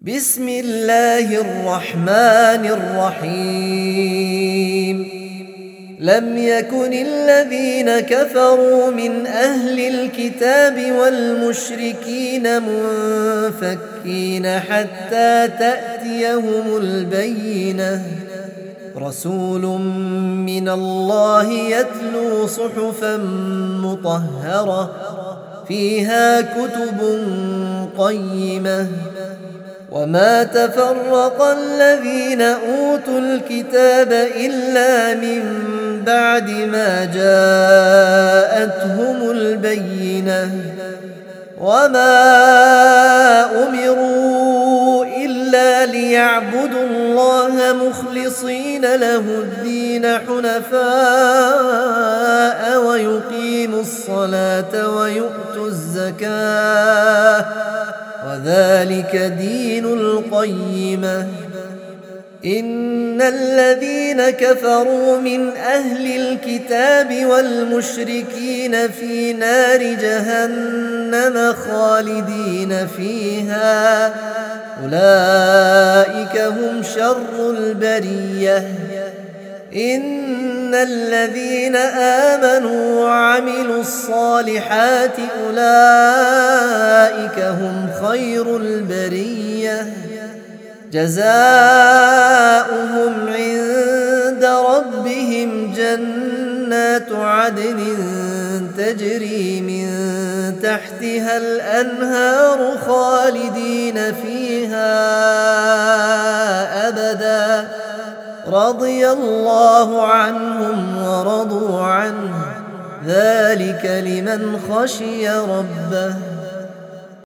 بسم الله الرحمن الرحيم لم يكن الذين كفروا من أهل الكتاب والمشركين منفكين حتى تأتيهم البينة رسول من الله يتلو صحفا مطهرة فيها كتب قيمة وما تفرق الذين أوتوا الكتاب إلا من بعد ما جاءتهم البينة وما أمروا إلا ليعبدوا الله مخلصين له الدين حنفاء ويقيموا الصلاة ويؤتوا الزكاة وذلك دين القيمة إن الذين كفروا من أهل الكتاب والمشركين في نار جهنم خالدين فيها أولئك هم شر البرية إن الذين آمنوا وعملوا الصالحات أولئك هم خير البرية جزاؤهم عند ربهم جنات عدن تجري من تحتها الأنهار خالدين فيها أبدا رضي الله عنهم ورضوا عنه ذلك لمن خشي ربه